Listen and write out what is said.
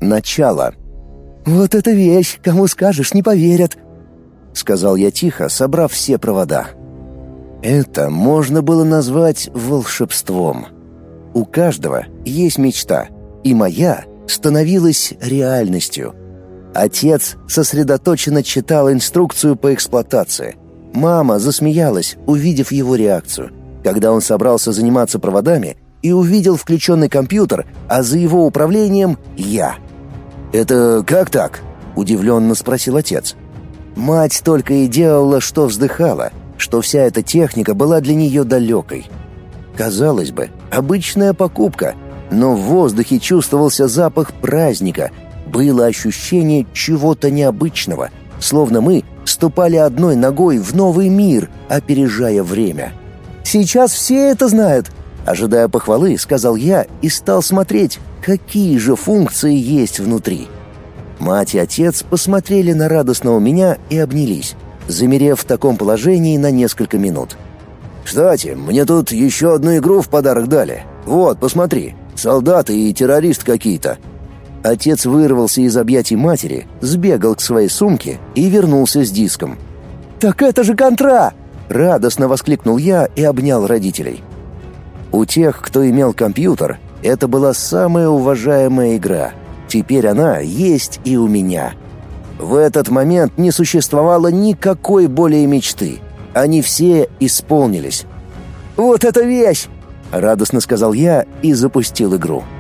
Начало. «Вот эта вещь, кому скажешь, не поверят», — сказал я тихо, собрав все провода. Это можно было назвать волшебством. У каждого есть мечта, и моя становилась реальностью. Отец сосредоточенно читал инструкцию по эксплуатации. Мама засмеялась, увидев его реакцию, когда он собрался заниматься проводами и увидел включенный компьютер, а за его управлением я. «Это как так?» — удивленно спросил отец. Мать только и делала, что вздыхала, что вся эта техника была для нее далекой. Казалось бы, обычная покупка, но в воздухе чувствовался запах праздника, было ощущение чего-то необычного, словно мы ступали одной ногой в новый мир, опережая время. «Сейчас все это знают», — ожидая похвалы, сказал я и стал смотреть, какие же функции есть внутри. Мать и отец посмотрели на радостного меня и обнялись, замерев в таком положении на несколько минут. «Кстати, мне тут еще одну игру в подарок дали. Вот, посмотри, солдаты и террорист какие-то». Отец вырвался из объятий матери, сбегал к своей сумке и вернулся с диском. «Так это же Контра!» — радостно воскликнул я и обнял родителей. У тех, кто имел компьютер, это была самая уважаемая игра. Теперь она есть и у меня. В этот момент не существовало никакой более мечты. Они все исполнились. «Вот эта вещь!» — радостно сказал я и запустил игру.